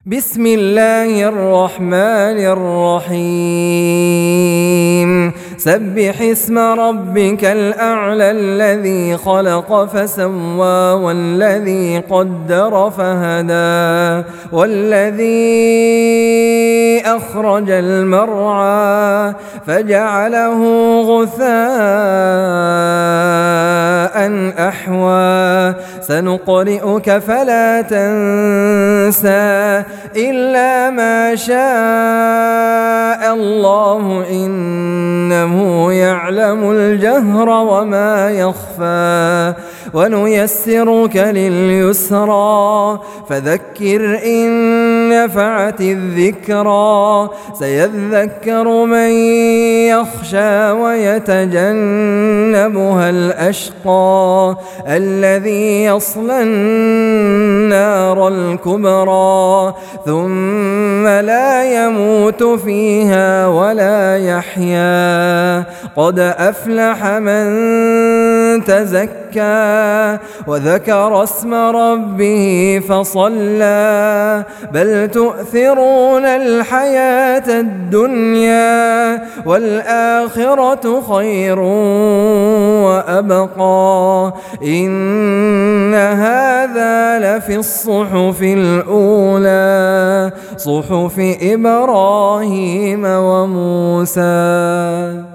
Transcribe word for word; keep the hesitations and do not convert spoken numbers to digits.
بسم الله الرحمن الرحيم سبح اسم ربك الأعلى الذي خلق فسوى والذي قدر فهدى والذي أخرج المرعى فجعله غثاء أحوى سنقرئك فلا تنسى إلا ما شاء الله إنه يعلم الجهر وما يخفى ونيسرك لليسرى فذكر إن نفعت الذكرى سيذكر من يخشى ويتجنبها الأشقى الذي يصلى النار الكبرى ثم لا يموت فيها ولا يحيا قد أفلح من تزكى وذكر اسم ربه فصلى بل تؤثرون الحياة الدنيا والآخرة خير وأبقى إن هذا لفي الصحف الأولى صحف إبراهيم وموسى.